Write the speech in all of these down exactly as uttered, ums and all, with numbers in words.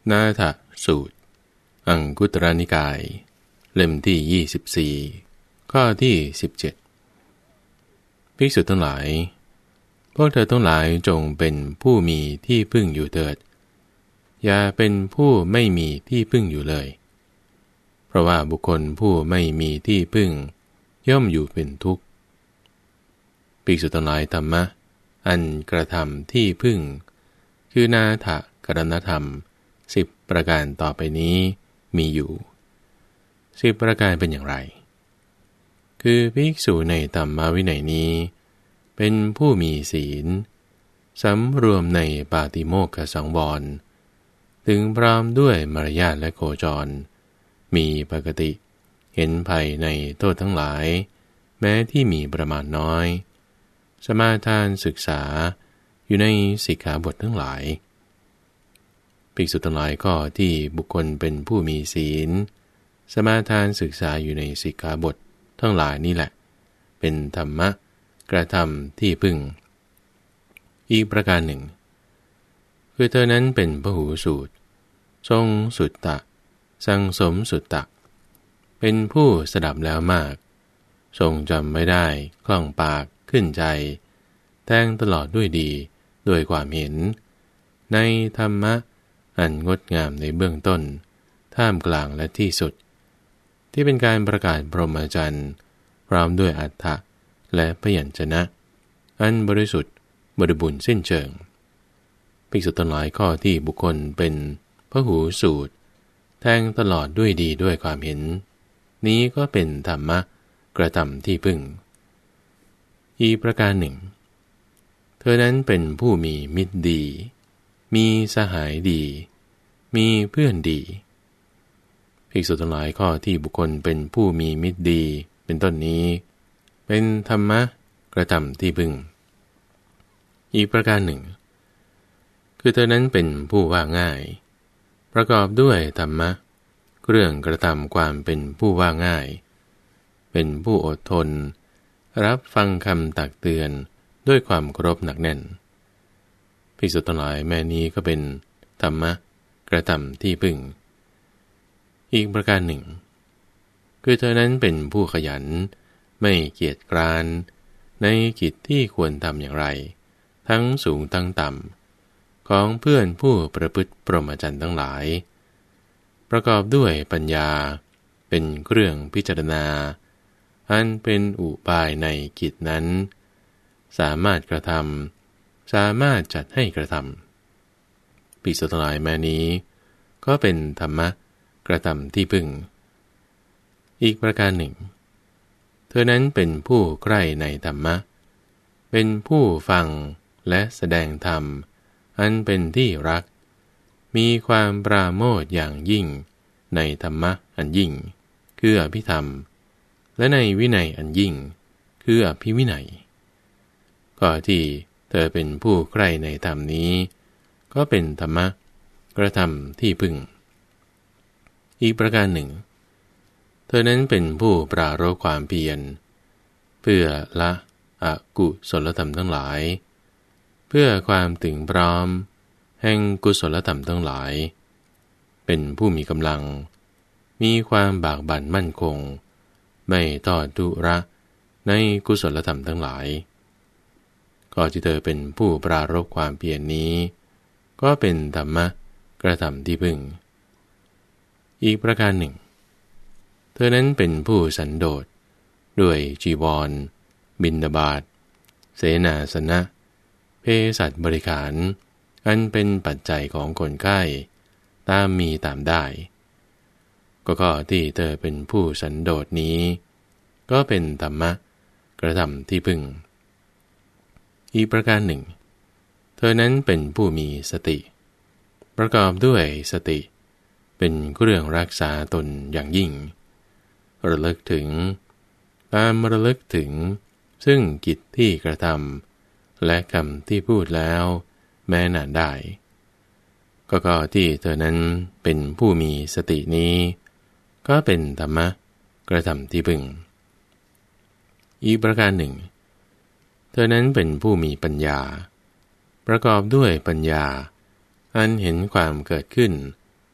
นาถสูตรอังคุตรนิกายเล่มที่ยี่สิบสี่ข้อที่สิบเจ็ดภิกษุทั้งหลายพวกเธอทั้งหลายจงเป็นผู้มีที่พึ่งอยู่เถิดอย่าเป็นผู้ไม่มีที่พึ่งอยู่เลยเพราะว่าบุคคลผู้ไม่มีที่พึ่งย่อมอยู่เป็นทุกข์ภิกษุทั้งหลายธรรมะอันกระทำที่พึ่งคือนาถกรณธรรมสิบประการต่อไปนี้มีอยู่สิบประการเป็นอย่างไรคือภิกษุในธรรมวินัยนี้เป็นผู้มีศีลสำรวมในปาติโมกขสังวรถึงพร้อมด้วยมารยาทและโคจรมีปกติเห็นภัยในโทษทั้งหลายแม้ที่มีประมาณน้อยสมาทานศึกษาอยู่ในสิกขาบททั้งหลายภิกษุทั้งหลายข้อที่บุคคลเป็นผู้มีศีลสมาทานศึกษาอยู่ในสิกขาบททั้งหลายนี่แหละเป็นธรรมะกระทำที่พึ่งอีกประการหนึ่งคือเธอนั้นเป็นพหูสูตรทรงสุตตะสังสมสุตตะเป็นผู้สดับแล้วมากทรงจำไม่ได้คล่องปากขึ้นใจแทงตลอดด้วยดีด้วยความเห็นในธรรมะอันงดงามในเบื้องต้นท่ามกลางและที่สุดที่เป็นการประกาศพรหมจรรย์พร้อมด้วยอรรถะและพยัญชนะอันบริสุทธิ์บริบูรณ์สิ้นเชิงภิกษุทั้งหลายข้อที่บุคคลเป็นพหูสูตรแทงตลอดด้วยดีด้วยความเห็นนี้ก็เป็นธรรมะกระทำที่พึ่งอีกประการหนึ่งเธอนั้นเป็นผู้มีมิตรดีมีสหายดีมีเพื่อนดีภิกษุทั้งหลายข้อที่บุคคลเป็นผู้มีมิตรดีเป็นต้นนี้เป็นธรรมะกระทำที่พึ่งอีกประการหนึ่งคือเธอนั้นเป็นผู้ว่าง่ายประกอบด้วยธรรมะเรื่องกระทำความเป็นผู้ว่าง่ายเป็นผู้อดทนรับฟังคำตักเตือนด้วยความเคารพหนักแน่นภิกษุทั้งหลายแม้นี้ก็เป็นธรรมะกระทำที่พึ่งอีกประการหนึ่งคือเธอนั้นเป็นผู้ขยันไม่เกียจคร้านในกิจที่ควรทำอย่างไรทั้งสูงทั้งต่ำของเพื่อนผู้ประพฤติพรหมจรรย์ทั้งหลายประกอบด้วยปัญญาเป็นเครื่องพิจารณาอันเป็นอุบายในกิจนั้นสามารถกระทำสามารถจัดให้กระทำภิกษุทั้งหลายแม้นี้ก็เป็นธรรมะกระทำที่พึ่งอีกประการหนึ่งเธอนั้นเป็นผู้ใคร่ในธรรมะเป็นผู้ฟังและแสดงธรรมอันเป็นที่รักมีความปราโมทย์อย่างยิ่งในธรรมะอันยิ่งคืออภิธรรมและในวินัยอันยิ่งคืออภิวินัยก็ที่เธอเป็นผู้ใคร่ในธรรมนี้ก็เป็นธรรมะกระทำที่พึ่งอีกประการหนึ่งเธอนั้นเป็นผู้ปรารภความเพียรเพื่อละอกุศลธรรมทั้งหลายเพื่อความถึงพร้อมแห่งกุศลธรรมทั้งหลายเป็นผู้มีกำลังมีความบากบั่นมั่นคงไม่ทอดทุระในกุศลธรรมทั้งหลายก็ที่เธอเป็นผู้ปรารภความเพียรนี้ก็เป็นธรรมะกระทำที่พึ่งอีกประการหนึ่งเธอนั้นเป็นผู้สันโดษด้วยจีวรบิณฑบาตเสนาสนะเภสัชบริขารอันเป็นปัจจัยของคนไข้ตามมีตามได้ก็ข้อที่เธอเป็นผู้สันโดษนี้ก็เป็นธรรมะกระทำที่พึ่งอีกประการหนึ่งเธอนั้นเป็นผู้มีสติประกอบด้วยสติเป็นเครื่องรักษาตนอย่างยิ่งระลึกถึงตามระลึกถึงซึ่งกิจที่กระทำและคำที่พูดแล้วแม้นานได้ก็ก็ที่เธอนั้นเป็นผู้มีสตินี้ก็เป็นธรรมะกระทำที่พึ่งอีกประการหนึ่งเธอนั้นเป็นผู้มีปัญญาประกอบด้วยปัญญาอันเห็นความเกิดขึ้น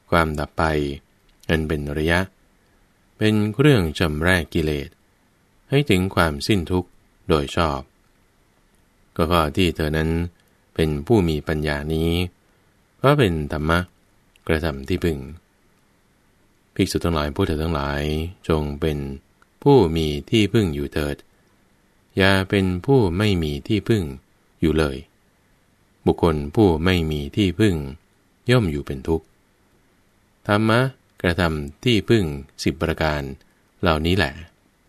ความดับไปอันเป็นระยะเป็นเครื่องชำระกิเลสให้ถึงความสิ้นทุกข์โดยชอบก็ข้อที่เธอนั้นเป็นผู้มีปัญญานี้เพราะเป็นธรรมะกระทำที่พึงภิกษุทั้งหลายผู้เธอทั้งหลายจงเป็นผู้มีที่พึ่งอยู่เถิดอย่าเป็นผู้ไม่มีที่พึ่งอยู่เลยบุคคลผู้ไม่มีที่พึ่งย่อมอยู่เป็นทุกข์ธรรมะกระทำที่พึ่งสิบประการเหล่านี้แหละ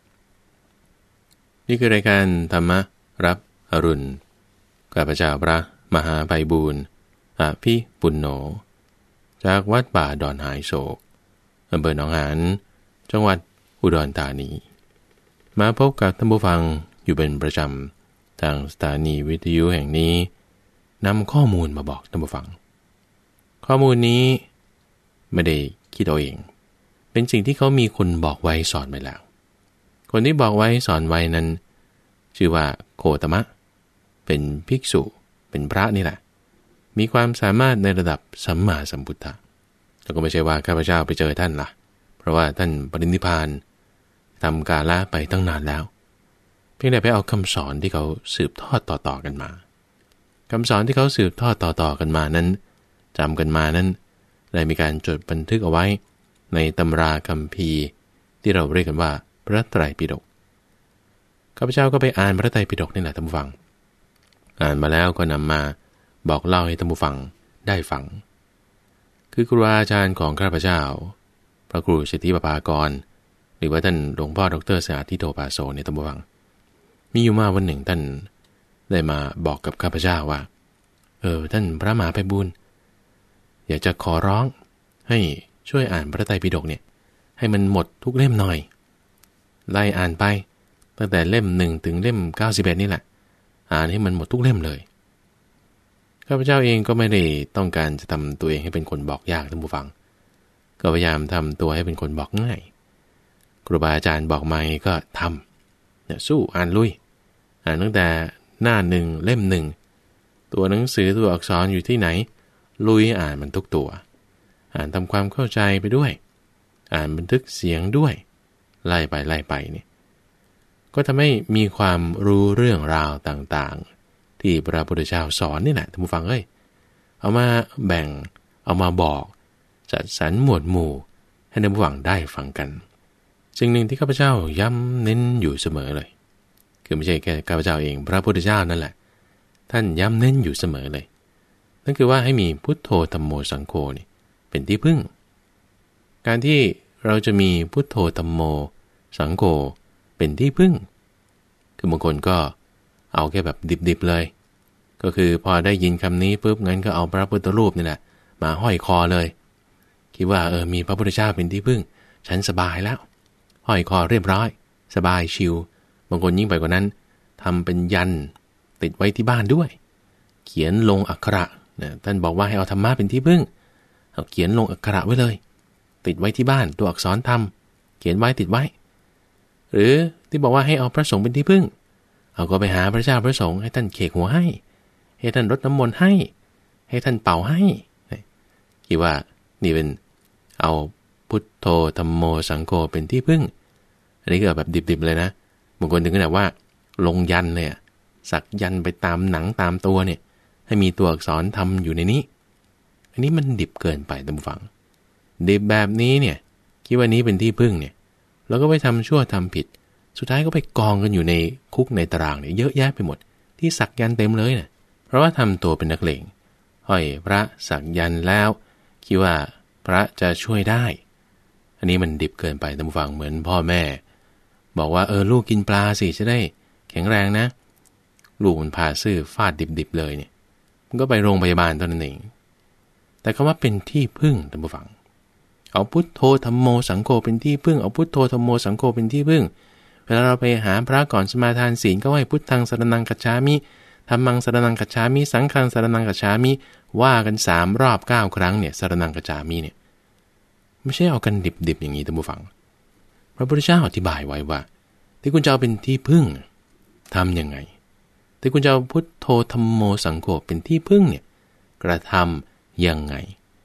นี่คือรายการธรรมะรับอรุณข้าพเจ้าพระมหาไพบูลย์อภิปุณโญจากวัดป่าดอนหายโศกอำเภอหนองหานจังหวัดอุดรธานีมาพบกับท่านผู้ฟังอยู่เป็นประจำทางสถานีวิทยุแห่งนี้นำข้อมูลมาบอกท่านผู้ฟังข้อมูลนี้ไม่ได้คิดเอาเองเป็นสิ่งที่เขามีคนบอกไว้สอนไว้แล้วคนที่บอกไว้สอนไว้นั้นชื่อว่าโคตมะเป็นภิกษุเป็นพระนี่แหละมีความสามารถในระดับสัมมาสัมพุทธะแล้วก็ไม่ใช่ว่าข้าพเจ้าไปเจอท่านล่ะเพราะว่าท่านปรินิพพานทำกาละไปตั้งนานแล้วเพียงแต่ไปเอาคำสอนที่เขาสืบทอดต่อๆกันมาคำสอนที่เขาสืบทอดต่อๆกันมานั้นจำกันมานั้นได้มีการจดบันทึกเอาไว้ในตำราคัมภีร์ที่เราเรียกกันว่าพระไตรปิฎกข้าพเจ้าก็ไปอ่านพระไตรปิฎกนี่แหละท่านผู้ฟังอ่านมาแล้วก็นำมาบอกเล่าให้ท่านผู้ฟังได้ฟังคือครูอาจารย์ของข้าพเจ้าพระครูสิทธิปภากรหรือว่าท่านหลวงพ่อดร.สาธิโตปาโสในท่านผู้ฟังมีอยู่มาวันหนึ่งท่านได้มาบอกกับข้าพเจ้าว่าเออท่านพระมหาไพบูลย์อยากจะขอร้องให้ช่วยอ่านพระไตรปิฎกเนี่ยให้มันหมดทุกเล่มหน่อยไล่อ่านไปตั้งแต่เล่มหนึ่งถึงเล่มเก้าสิบเอ็ดนี่แหละอ่านให้มันหมดทุกเล่มเลยข้าพเจ้าเองก็ไม่ได้ต้องการจะทำตัวเองให้เป็นคนบอกยากท่านผู้ฟังก็พยายามทำตัวให้เป็นคนบอกง่ายครูบาอาจารย์บอกมาก็ทำเนี่ยสู้อ่านลุยอ่านตั้งแต่หน้าหนึ่งเล่มหนึ่งตัวหนังสือตัวอักษรอยู่ที่ไหนลุยอ่านมันทุกตัวอ่านทำความเข้าใจไปด้วยอ่านบันทึกเสียงด้วยไล่ไปไล่ไปเนี่ยก็ทำให้มีความรู้เรื่องราวต่างๆที่พระพุทธเจ้าสอนนี่แหละท่านผู้ฟังเอ้ยเอามาแบ่งเอามาบอกจัดสรรหมวดหมู่ให้ท่านผู้ฟังได้ฟังกันสิ่งหนึ่งที่ข้าพเจ้าย้ำเน้นอยู่เสมอเลยคือไม่ใช่แค่ข้าพเจ้าเองพระพุทธเจ้านั่นแหละท่านย้ำเน้นอยู่เสมอเลยนั่นคือว่าให้มีพุทโธธัมโมสังโฆนี่เป็นที่พึ่งการที่เราจะมีพุทโธธัมโมสังโฆเป็นที่พึ่งคือบางคนก็เอาแค่แบบดิบๆเลยก็คือพอได้ยินคำนี้ปุ๊บงั้นก็เอาพระพุทธรูปนี่แหละมาห้อยคอเลยคิดว่าเออมีพระพุทธเจ้าเป็นที่พึ่งฉันสบายแล้วห้อยคอเรียบร้อยสบายชิลบางคนยิ่งไปกว่านั้นทำเป็นยันติดไว้ที่บ้านด้วยเขียนลงอักขระนะท่านบอกว่าให้เอาธรรมะเป็นที่พึ่งเอาเขียนลงอักขระไว้เลยติดไว้ที่บ้านตัวอักษรธรรมเขียนไว้ติดไว้หรือที่บอกว่าให้เอาพระสงฆ์เป็นที่พึ่งเอาก็ไปหาพระเจ้าพระสงฆ์ให้ท่านเขกหัวให้ให้ท่านรดน้ำมนต์ให้ให้ท่านเป่าให้คิดว่านี่เป็นเอาพุทโธธัมโมสังโฆเป็นที่พึ่งอันนี้ก็แบบดิบๆเลยนะบางคนถึงขนาดว่าลงยันเลยสักยันไปตามหนังตามตัวเนี่ยให้มีตัวอักษรทำอยู่ในนี้อันนี้มันดิบเกินไปท่านผู้ฟังดิบแบบนี้เนี่ยคิดว่านี้เป็นที่พึ่งเนี่ยแล้วก็ไปทำชั่วทำผิดสุดท้ายก็ไปกองกันอยู่ในคุกในตารางเนี่ยเยอะแยะไปหมดที่สักยันเต็มเลยเนี่ยเพราะว่าทำตัวเป็นนักเลงห้อยพระสักยันแล้วคิดว่าพระจะช่วยได้อันนี้มันดิบเกินไปท่านผู้ฟังเหมือนพ่อแม่บอกว่าเออลูกกินปลาสิจะได้แข็งแรงนะลูกมันพาซื่อฟาดดิบๆเลยเนี่ยมันก็ไปโรงพยาบาลตอนนั้นเองแต่คำว่าเป็นที่พึ่งท่านผู้ฟังเอาพุทโธธัมโมสังโฆเป็นที่พึ่งเอาพุทโธธัมโมสังโฆเป็นที่พึ่งเวลาเราไปหาพระก่อนสมาทานศีลก็ให้พุทธังสรณังคัจฉามิธัมมังสรณังคัจฉามิสังฆังสรณังคัจฉามิว่ากันสามรอบเก้าครั้งเนี่ยสรณังคัจฉามิเนี่ยไม่ใช่เอากันดิบๆอย่างนี้ท่านผู้ฟังพระพุทธเจ้าอธิบายไว้ว่าที่คุณจะเอาเป็นที่พึ่งทำยังไงที่คุณจะเอาพุทโธธัมโมสังโฆเป็นที่พึ่งเนี่ยกระทำยังไง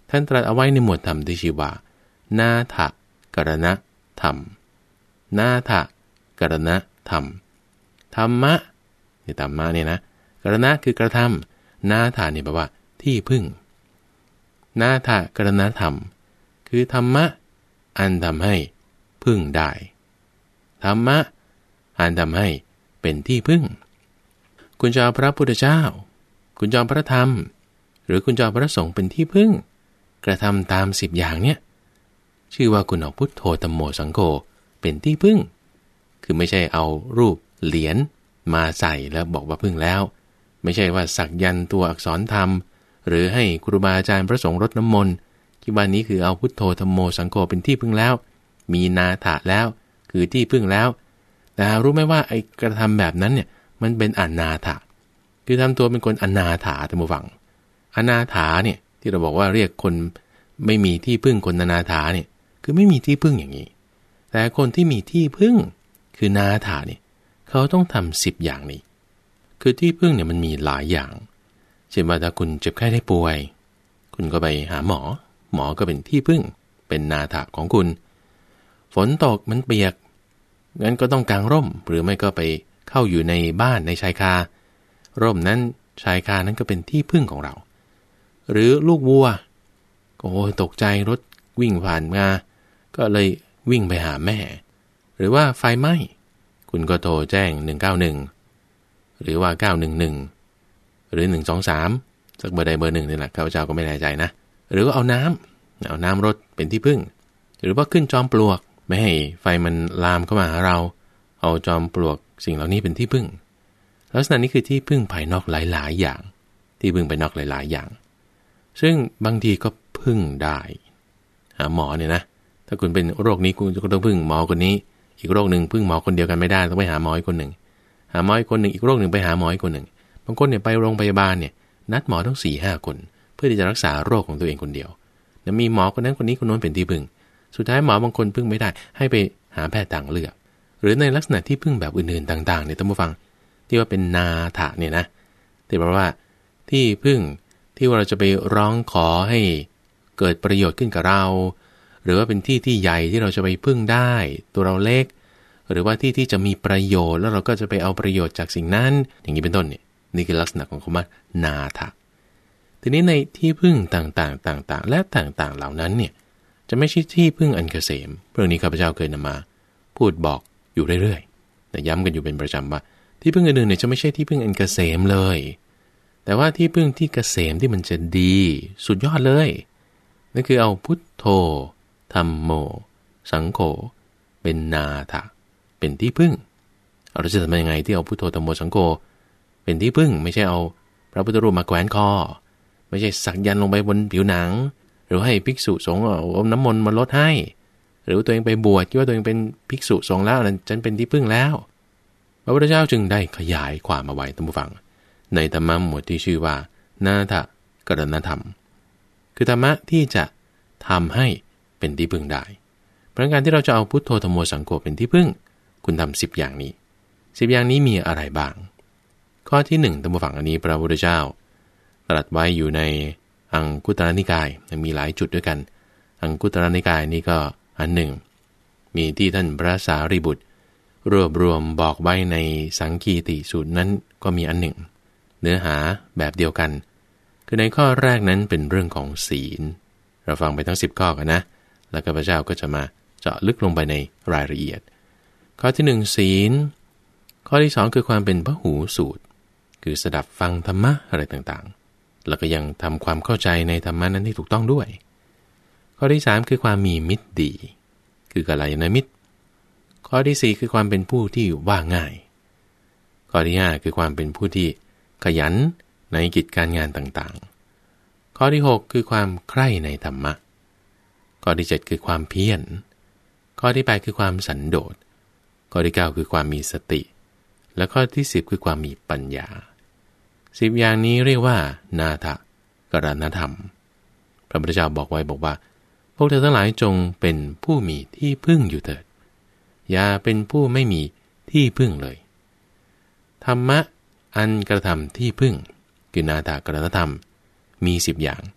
ท่านตรัสเอาไว้ในหมวดธรรมที่ชื่อว่านาถกรณธรรมนาถกรณธรรมธรรมะนี่ธรรมะเนี่ยนะกรณะคือกระทำนาถานี่แปลว่าที่พึ่งนาถกรณธรรมคือธรรมะอันทำให้พึ่งได้ธรรมะอันทำให้เป็นที่พึ่งคุณจะเอาพระพุทธเจ้าคุณจะเอาพระธรรมหรือคุณจะเอาพระสงฆ์เป็นที่พึ่งกระทำตามสิบอย่างเนี่ยชื่อว่าคุณเอาพุทโธธัมโมสังโฆเป็นที่พึ่งคือไม่ใช่เอารูปเหรียญมาใส่แล้วบอกว่าพึ่งแล้วไม่ใช่ว่าสักยันต์ตัวอักษรธรรมหรือให้ครูบาอาจารย์พระสงฆ์รดน้ำมนต์คิดว่านี้คือเอาพุทโธธัมโมสังโฆเป็นที่พึ่งแล้วมีนาถะแล้วคือที่พึ่งแล้วแต่รู้ไหมว่าไอ้กระทำแบบนั้นเนี่ยมันเป็นอนาถะคือทำตัวเป็นคนอนาถาท่านผู้ฟังอนาถาเนี่ยที่เราบอกว่าเรียกคนไม่มีที่พึ่งคนอนาถาเนี่ยคือไม่มีที่พึ่งอย่างนี้แต่คนที่มีที่พึ่งคือนาถาเนี่ยเขาต้องทำสิบอย่างนี้คือที่พึ่งเนี่ยมันมีหลายอย่างเช่นว่าถ้าคุณเจ็บไข้ได้ป่วยคุณก็ไปหาหมอหมอก็เป็นที่พึ่งเป็นนาถะของคุณฝนตกมันเปียกงั้นก็ต้องกางร่มหรือไม่ก็ไปเข้าอยู่ในบ้านในชายคาร่มนั้นชายคานั้นก็เป็นที่พึ่งของเราหรือลูกวัวโอ้ตกใจรถวิ่งผ่านมาก็เลยวิ่งไปหาแม่หรือว่าไฟไหม้คุณก็โทรแจ้งหนึ่งเก้าหนึ่งหรือว่าเก้าหนึ่งหนึ่งหรือหนึ่งสองสามสักเบอร์ใดเบอร์หนึ่งนี่แหละข้าพเจ้าก็ไม่แน่ใจนะหรือว่าเอาน้ำเอาน้ำรดเป็นที่พึ่งหรือว่าขึ้นจอมปลวกไม่ให้ไฟมันลามเข้ามาหาเราเอาจอมปลวกสิ่งเหล่านี้เป็นที่พึ่งลักษณะนี้คือที่พึ่งภายนอกหลายๆอย่างที่พึ่งภายนอกหลายๆอย่างซึ่งบางทีก็พึ่งได้หาหมอเนี่ยนะถ้าคุณเป็นโรคนี้คุณก็ต้องพึ่งหมอคนนี้อีกโรคหนึ่งพึ่งหมอคนเดียวกันไม่ได้ต้องไปหาหมออีกคนหนึ่งหาหมออีกคนหนึ่งอีกโรคหนึ่งไปหาหมออีกคนหนึ่งบางคนเนี่ยไปโรงพยาบาลเนี่ยนัดหมอทั้ง สี่ห้า คนเพื่อที่จะรักษาโรคของตัวเองคนเดียวแล้วมีหมอคนนั้นคนนี้คนโน้นเป็นที่พึ่งสุดท้ายหมอบางคนพึ่งไม่ได้ให้ไปหาแพทย์ต่างเลือกหรือในลักษณะที่พึ่งแบบอื่นๆต่างๆเนี่ยท่านผู้ฟังที่ว่าเป็นนาถะเนี่ยนะที่แปลว่าที่พึ่งที่ว่าเราจะไปร้องขอให้เกิดประโยชน์ขึ้นกับเราหรือว่าเป็นที่ที่ใหญ่ที่เราจะไปพึ่งได้ตัวเราเล็กหรือว่าที่ที่จะมีประโยชน์แล้วเราก็จะไปเอาประโยชน์จากสิ่งนั้นอย่างนี้เป็นต้นเนี่ยนี่คือลักษณะของคำว่านาถะทีนี้ในที่พึ่งต่างๆต่างๆและต่างๆเหล่านั้นเนี่ยจะไม่ใช่ที่พึ่งอันเกษมเรื่องนี้ข้าพเจ้าเคยนำมาพูดบอกอยู่เรื่อยๆแต่ย้ำกันอยู่เป็นประจำว่าที่พึ่งอื่นๆเนี่ยจะไม่ใช่ที่พึ่งอันเกษมเลยแต่ว่าที่พึ่งที่เกษมที่มันจะดีสุดยอดเลยนั่นคือเอาพุทโธธัมโมสังโฆเป็นนาถะเป็นที่พึ่งเราจะทำยังไงที่เอาพุทโธธัมโมสังโฆเป็นที่พึ่งไม่ใช่เอาพระพุทธรูปมาแขวนคอไม่ใช่สักยันต์ลงไปบนผิวหนังหรือให้ภิกษุสงฆ์เอาน้ำมนต์มาลดให้หรือตัวเองไปบวชคิดว่าตัวเองเป็นภิกษุสงฆ์แล้วนั้นฉันเป็นที่พึ่งแล้วพระพุทธเจ้าจึงได้ขยายความมาไว้ท่านผู้ฟังในธรรมะหมวดที่ชื่อว่านาถกรณธรรมคือธรรมะที่จะทำให้เป็นที่พึ่งได้เพราะการที่เราจะเอาพุทโธธัมโมสังโฆเป็นที่พึ่งคุณทำสิบอย่างนี้สิบอย่างนี้มีอะไรบ้างข้อที่หนึ่งท่านผู้ฟังอันนี้พระพุทธเจ้าตรัสไว้อยู่ในอังคุตรนิกายมีหลายจุดด้วยกันอังคุตรนิกายนี่ก็อันหนึ่งมีที่ท่านพระสารีบุตรรวบรวมบอกไว้ในสังคีติสูตรนั้นก็มีอันหนึ่งเนื้อหาแบบเดียวกันคือในข้อแรกนั้นเป็นเรื่องของศีลเราฟังไปทั้งสิบข้อกันนะแล้วข้าพเจ้าก็จะมาเจาะลึกลงไปในรายละเอียดข้อที่หนึ่งศีลข้อที่สองคือความเป็นพหูสูตรคือสดับฟังธรรมะอะไรต่างๆแล้วก็ยังทำความเข้าใจในธรรมะนั้นที่ถูกต้องด้วยข้อที่สามคือความมีมิตรดีคือกัลยาณมิตรข้อที่สี่คือความเป็นผู้ที่ว่าง่ายข้อที่ห้าคือความเป็นผู้ที่ขยันในกิจการงานต่างๆข้อที่หกคือความใคร่ในธรรมะข้อที่เจ็ดคือความเพียรข้อที่แปดคือความสันโดษข้อที่เก้าคือความมีสติและข้อที่สิบคือความมีปัญญาสิบอย่างนี้เรียกว่านาถกรณธรรมพระพุทธเจ้าบอกไว้บอกว่าพวกเธอทั้งหลายจงเป็นผู้มีที่พึ่งอยู่เถิดอย่าเป็นผู้ไม่มีที่พึ่งเลยธรรมะอันกระทำที่พึ่งคือนาถกรณธรรมมีสิบอย่าง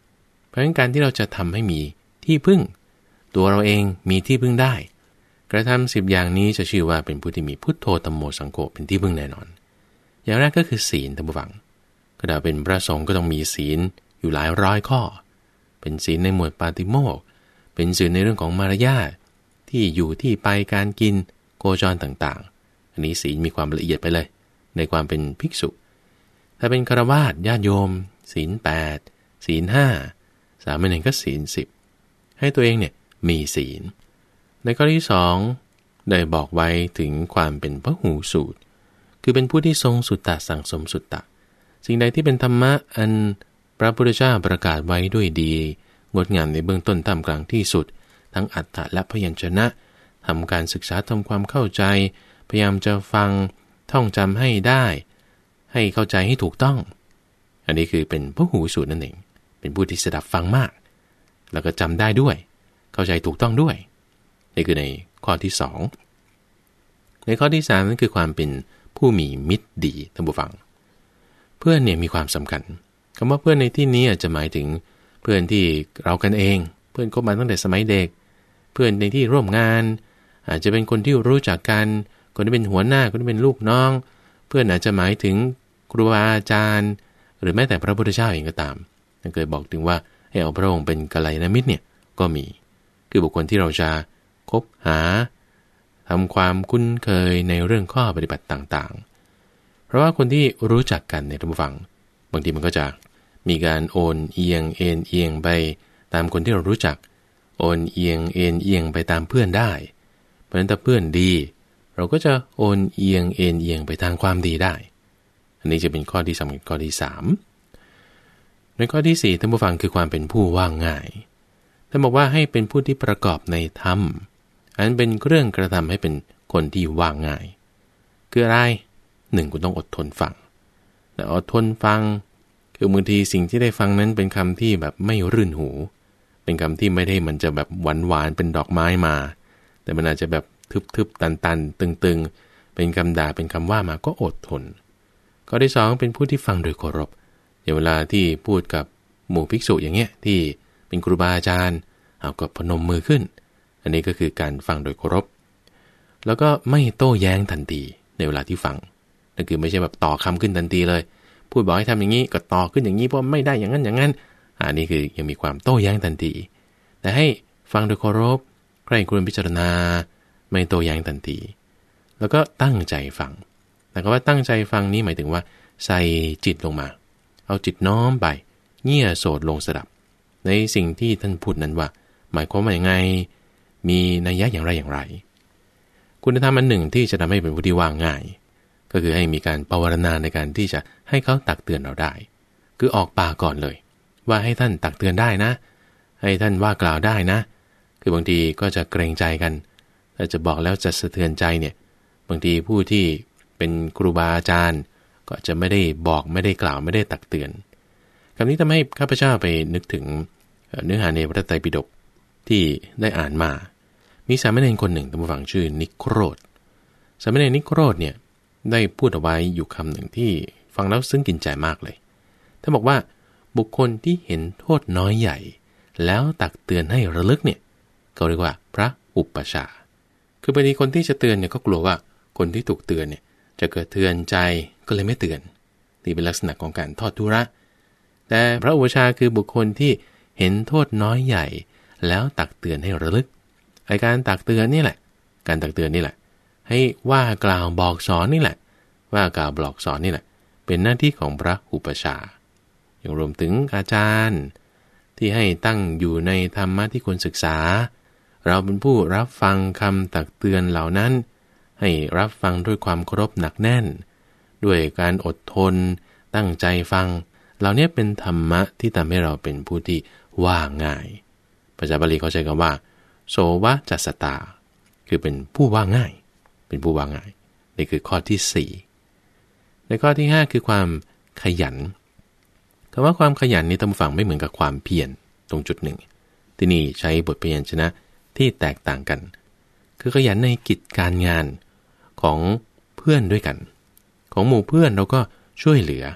เพราะฉะนั้นการที่เราจะทำให้มีที่พึ่งตัวเราเองมีที่พึ่งได้กระทำสิบอย่างนี้จะชื่อว่าเป็นผู้ที่มีพุทโธธัมโมสังโฆเป็นที่พึ่งแน่นอนอย่างแรกก็คือศีลท่านผู้ฟังก็ถ้าเป็นพระสงฆ์ก็ต้องมีศีลอยู่หลายร้อยข้อเป็นศีลในหมวดปาติโมกข์เป็นศีลในเรื่องของมารยาทที่อยู่ที่ไปการกินโคจรต่างๆอันนี้ศีลมีความละเอียดไปเลยในความเป็นภิกษุถ้าเป็นฆราวาสญาติโยมศีลแปดศีลห้าสามเณรก็ศีลสิบให้ตัวเองเนี่ยมีศีลในข้อที่สองได้บอกไว้ถึงความเป็นพหูสูตรคือเป็นผู้ที่ทรงสุตตะสั่งสมสุตตะสิ่งใดที่เป็นธรรมะอันพระพุทธเจ้าประกาศไว้ด้วยดีงดงามในเบื้องต้นท่ามกลางที่สุดทั้งอัตถะและพยัญชนะทำการศึกษาทำความเข้าใจพยายามจะฟังท่องจำให้ได้ให้เข้าใจให้ถูกต้องอันนี้คือเป็นพหูสูตรนั่นเองเป็นผู้ที่สดับฟังมากแล้วก็จำได้ด้วยเข้าใจถูกต้องด้วยนี่คือในข้อที่สองในข้อที่สามนั่นคือความเป็นผู้มีมิตรดีท่านผู้ฟังเพื่อนเนี่ยมีความสำคัญคำว่าเพื่อนในที่นี้อาจจะหมายถึงเพื่อนที่เรากันเองเพื่อนคบมาตั้งแต่สมัยเด็กเพื่อนในที่ร่วมงานอาจจะเป็นคนที่รู้จักกันคนที่เป็นหัวหน้าคนที่เป็นลูกน้องเพื่อนอาจจะหมายถึงครูบาอาจารย์หรือแม้แต่พระพุทธเจ้าเองก็ตามเคยบอกถึงว่าให้เอาพระองค์เป็นกัลยาณมิตรเนี่ยก็มีคือบุคคลที่เราจะคบหาทำความคุ้นเคยในเรื่องข้อปฏิบัติต่างๆเพราะว่าคนที่รู้จักกันในท่านผู้ฟังบางทีมันก็จะมีการโอนเอียงเอ็นเอียงไปตามคนที่เรารู้จักโอนเอียงเอ็นเอียงไปตามเพื่อนได้เพราะฉะนั้นถ้าเพื่อนดีเราก็จะโอนเอียงเอ็นเอียงไปทางความดีได้อันนี้จะเป็นข้อที่สำคัญข้อที่สามในข้อที่สี่ท่านผู้ฟังคือความเป็นผู้ว่าง่ายท่านบอกว่าให้เป็นผู้ที่ประกอบในธรรมอันเป็นเครื่องกระทำให้เป็นคนที่ว่าง่ายคืออะไรหนึ่งคุณต้องอดทนฟังแต่อดทนฟังคือบางทีสิ่งที่ได้ฟังนั้นเป็นคำที่แบบไม่รื่นหูเป็นคำที่ไม่ได้มันจะแบบหวานหวานเป็นดอกไม้มาแต่มันอาจจะแบบทึบๆตันๆตึงๆเป็นคำด่าเป็นคำว่ามาก็อดทนข้อที่สองเป็นผู้ที่ฟังโดยเคารพอย่างเวลาที่พูดกับหมู่ภิกษุอย่างเงี้ยที่เป็นครูบาอาจารย์เอาก็พนมมือขึ้นอันนี้ก็คือการฟังโดยเคารพแล้วก็ไม่โต้แย้งทันทีในเวลาที่ฟังนั่นคือไม่ใช่แบบต่อคำขึ้นทันทีเลยพูดบอกให้ทำอย่างนี้ก็ต่อขึ้นอย่างนี้เพราะไม่ได้อย่างนั้นอย่างนั้นอันนี้คือยังมีความโต้แย้งทันทีแต่ให้ฟังโดยเคารพใคร่ครวญพิจารณาไม่โต้แย้งทันทีแล้วก็ตั้งใจฟังแต่ก็ว่าตั้งใจฟังนี้หมายถึงว่าใส่จิตลงมาเอาจิตน้อมไปเงี่ยโสดลงสดับในสิ่งที่ท่านพูดนั้นว่าหมายความว่าอย่างไงมีนัยยะอย่างไรอย่างไรคุณธรรมอันหนึ่งที่จะทำให้เป็นผู้ที่ว่าง่ายก็คือให้มีการภาวนาในการที่จะให้เขาตักเตือนเราได้คือออกปากก่อนเลยว่าให้ท่านตักเตือนได้นะให้ท่านว่ากล่าวได้นะคือบางทีก็จะเกรงใจกันถ้าจะบอกแล้วจะสะเทือนใจเนี่ยบางทีผู้ที่เป็นครูบาอาจารย์ก็จะไม่ได้บอกไม่ได้กล่าวไม่ได้ตักเตือนคำนี้ทำให้ข้าพเจ้าไปนึกถึงเนื้อหาในพระไตรปิฎกที่ได้อ่านมามีสามเณรคนหนึ่งท่านผู้ฟังชื่อนิโครธสามเณรนิโครธเนี่ยได้พูดเอาไว้อยู่คำหนึ่งที่ฟังแล้วซึ้งกินใจมากเลยท่านบอกว่าบุคคลที่เห็นโทษน้อยใหญ่แล้วตักเตือนให้ระลึกเนี่ยเขาเรียกว่าพระอุปชาคือบางทีคนที่จะเตือนเนี่ยก็กลัวว่าคนที่ถูกเตือนเนี่ยจะเกิดเทือนใจก็เลยไม่เตือนนี่เป็นลักษณะของการทอดทุระแต่พระอุปชาคือบุคคลที่เห็นโทษน้อยใหญ่แล้วตักเตือนให้ระลึกไอ้การตักเตือนนี่แหละการตักเตือนนี่แหละให้ว่ากล่าวบอกสอนนี่แหละว่ากล่าวบอกสอนนี่แหละเป็นหน้าที่ของพระอุปชาอย่างรวมถึงอาจารย์ที่ให้ตั้งอยู่ในธรรมะที่ควรศึกษาเราเป็นผู้รับฟังคำตักเตือนเหล่านั้นให้รับฟังด้วยความเคารพหนักแน่นด้วยการอดทนตั้งใจฟังเหล่านี้เป็นธรรมะที่ทำให้เราเป็นผู้ที่ว่าง่ายภาษาบาลีเขาใช้คำว่าโสวะจัสสตาคือเป็นผู้ว่าง่ายเป็นผู้ว่าง่ายนี่คือข้อที่สี่ในข้อที่ห้าคือความขยันคำว่าความขยันนี้ท่านผู้ฟังไม่เหมือนกับความเพียรตรงจุดหนึ่งที่นี่ใช้บทพยัญชนะที่แตกต่างกันคือขยันในกิจการงานของเพื่อนด้วยกันของหมู่เพื่อนเราก็ช่วยเหลือ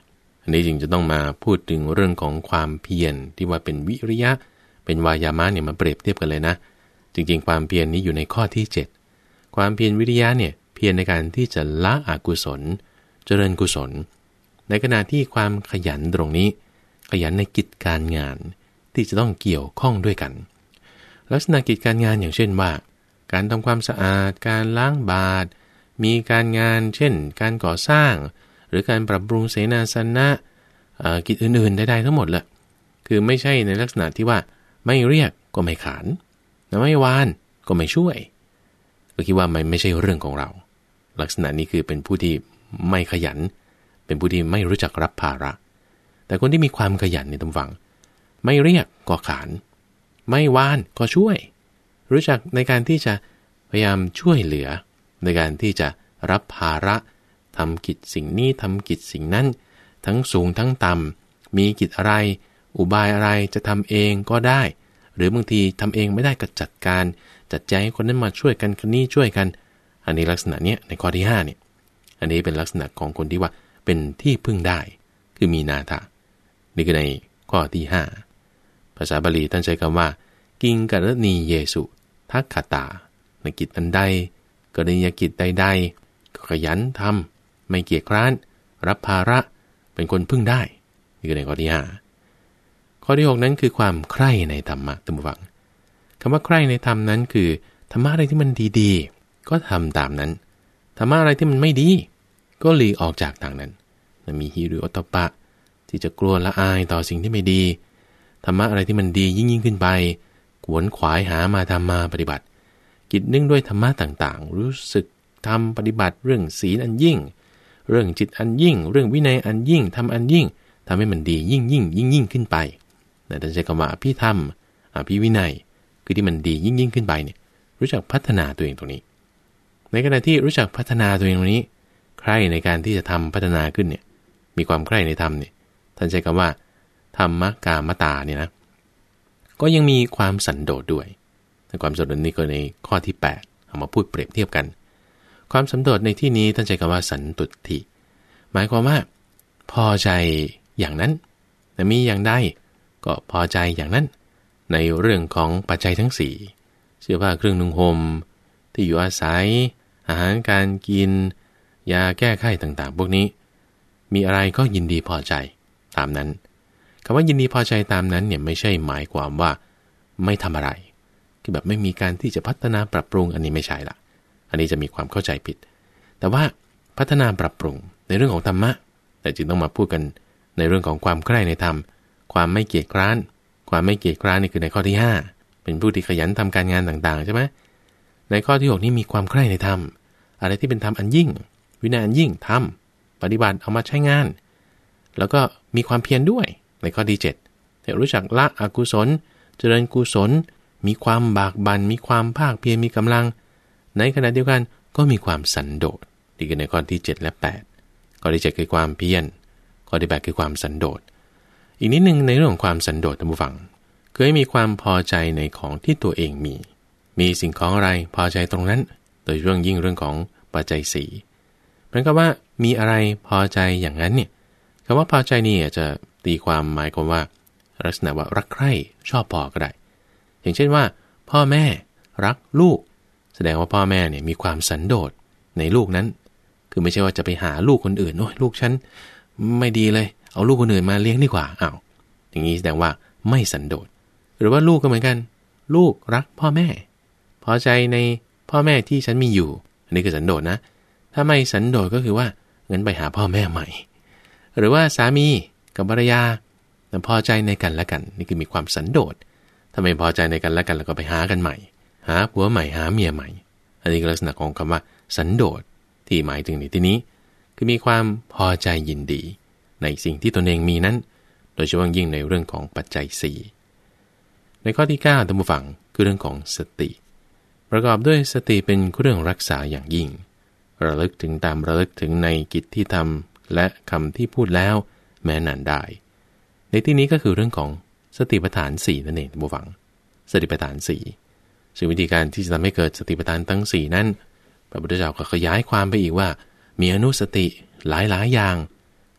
อันนี้จึงจะต้องมาพูดถึงเรื่องของความเพียรที่ว่าเป็นวิริยะเป็นวายามะเนี่ยมาเปรียบเทียบกันเลยนะจริงๆความเพียรนี้อยู่ในข้อที่เจ็ดความเพียรวิริยะเนี่ยเพียรในการที่จะละอกุศลเจริญกุศลในขณะที่ความขยันตรงนี้ขยันในกิจการงานที่จะต้องเกี่ยวข้องด้วยกันลักษณะกิจการงานอย่างเช่นว่าการทำความสะอาดการล้างบาตรมีการงานเช่นการก่อสร้างหรือการปรับปรุงเสนาสนะกิจอื่นๆใดๆทั้งหมดแหละคือไม่ใช่ในลักษณะที่ว่าไม่เรียกก็ไม่ขานไม่วานก็ไม่ช่วยก็คิดว่ามันไม่ใช่เรื่องของเราลักษณะนี้คือเป็นผู้ที่ไม่ขยันเป็นผู้ที่ไม่รู้จักรับภาระแต่คนที่มีความขยันในตำฝังไม่เรียกก็ขานไม่วานก็ช่วยรู้จักในการที่จะพยายามช่วยเหลือในการที่จะรับภาระทำกิจสิ่งนี้ทำกิจสิ่งนั้นทั้งสูงทั้งต่ำมีกิจอะไรอุบายอะไรจะทำเองก็ได้หรือบางทีทำเองไม่ได้ก็จัดการจัดแจงให้คนนั้นมาช่วยกันคนนี้ช่วยกันอันนี้ลักษณะเนี้ยในข้อที่ห้าเนี่ยอันนี้เป็นลักษณะของคนที่ว่าเป็นที่พึ่งได้คือมีนาถะนี่คือในข้อที่ห้าภาษาบาลีท่านใช้คำว่ากิงกัรณีเยสุทักขตาในกิจอันใดกรณียกิจใดๆก็ขยันทำไม่เกียจคร้านรับภาระเป็นคนพึ่งได้นี่คือในข้อที่ห้าข้อที่หกนั้นคือความใคร่ในธรรมะท่านผู้ฟังคำว่าใคร่ในธรรมนั้นคือธรรมะอะไรที่มันดีๆก็ทำตามนั้นธรรมะอะไรที่มันไม่ดีก็หลีกออกจากทางนั้นมีหิริโอตตัปปะที่จะกลัวละอายต่อสิ่งที่ไม่ดีธรรมะอะไรที่มันดียิ่งยิ่งขึ้นไปขวนขวายหามาทำมาปฏิบัติกิจเนื่องด้วยธรรมะต่างๆรู้สึกทำปฏิบัติเรื่องศีลอันยิ่งเรื่องจิตอันยิ่งเรื่องวินัยอันยิ่งทำอันยิ่งทำให้มันดียิ่งยิ่งยิ่งยิ่งขึ้นไปแต่ท่านใช้คำว่าอภิธรรมอภิวินัยคือที่มันดียิ่งยิ่งขึ้นไปเนี่ยรู้จักพัฒนาตัวเองตรงนี้ในขณะที่รู้จักพัฒนาตัวเองตรงนี้ใครในการที่จะทำพัฒนาขึ้นเนี่ยมีความใคร่ในธรรมเนี่ยท่านใช้คำว่าธรรมกามตาเนี่ยนะก็ยังมีความสันโดษด้วยแต่ความสันโดษนี้ก็ในข้อที่แปดเอามาพูดเปรียบเทียบกันความสันโดษในที่นี้ท่านใช้คำว่าสันตุติหมายความว่าพอใจอย่างนั้นแต่มีอย่างใดก็พอใจอย่างนั้นในเรื่องของปัจจัยทั้งสี่เสื้อผ้าเครื่องนุ่งห่มที่อยู่อาศัยอาหารการกินยาแก้ไข้ต่างๆพวกนี้มีอะไรก็ยินดีพอใจตามนั้นคำว่ายินดีพอใจตามนั้นเนี่ยไม่ใช่หมายความว่าไม่ทำอะไรคือแบบไม่มีการที่จะพัฒนาปรับปรุงอันนี้ไม่ใช่ละอันนี้จะมีความเข้าใจผิดแต่ว่าพัฒนาปรับปรุงในเรื่องของธรรมะแต่จึงต้องมาพูดกันในเรื่องของความใคร่ในธรรมความไม่เกียจคร้านความไม่เกียจคร้านนี่คือในข้อที่ห้าเป็นผู้ที่ขยันทำการงานต่างๆใช่ไหมในข้อที่หกนี่มีความใคร่ในธรรมอะไรที่เป็นธรรมอันยิ่งวินัยอันยิ่งทำปฏิบัติเอามาใช้งานแล้วก็มีความเพียรด้วยในข้อที่เจ็ดรู้จักละอกุศลเจริญกุศลมีความบากบั่นมีความภาคเพียรมีกำลังในขณะเดียวกันก็มีความสันโดษนี่คือในข้อที่เจ็ดและแปดข้อที่เจ็ดคือความเพียรข้อที่แปดคือความสันโดษอีกนิดนึงในเรื่องของความสันโดษท่านผู้ฟังคือให้มีความพอใจในของที่ตัวเองมีมีสิ่งของอะไรพอใจตรงนั้นโดยเรื่องยิ่งเรื่องของปัจจัยสี่เพราะว่ามีอะไรพอใจอย่างนั้นเนี่ยคำว่าพอใจนี่อาจจะตีความหมายความว่าลักษณะว่ารักใคร่ชอบพอก็ได้อย่างเช่นว่าพ่อแม่รักลูกแสดงว่าพ่อแม่เนี่ยมีความสันโดษในลูกนั้นคือไม่ใช่ว่าจะไปหาลูกคนอื่นโอ้ยลูกฉันไม่ดีเลยเอาลูกคนอื่นมาเลี้ยงดีกว่าอ้าวอย่างนี้แสดงว่าไม่สันโดษหรือว่าลูกก็เหมือนกันลูกรักพ่อแม่พอใจในพ่อแม่ที่ฉันมีอยู่อันนี้คือสันโดษนะถ้าไม่สันโดษก็คือว่างั้นไปหาพ่อแม่ใหม่หรือว่าสามีกับภรรยาพอใจในกันและกันนี่คือมีความสันโดษถ้าไม่พอใจในกันและกันแล้วก็ไปหากันใหม่หาผัวใหม่หาเมียใหม่อันนี้คือลักษณะของคำว่าสันโดษที่หมายถึงในที่นี้คือมีความพอใจยินดีในสิ่งที่ตนเองมีนั้นโดยเฉพาะยิ่งในเรื่องของปัจจัยสี่ในข้อที่เก้าท่านผู้ฟังคือเรื่องของสติประกอบด้วยสติเป็นเครื่องรักษาอย่างยิ่งระลึกถึงตามระลึกถึงในกิจที่ทำและคำที่พูดแล้วแม้นานได้ในที่นี้ก็คือเรื่องของสติปัฏฐานสี่นั่นเองท่านผู้ฟังสติปัฏฐานสี่ซึ่งวิธีการที่จะทำให้เกิดสติปัฏฐานทั้งสี่นั้นพระพุทธเจ้าก็ขยายความไปอีกว่ามีอนุสติหลายๆอย่าง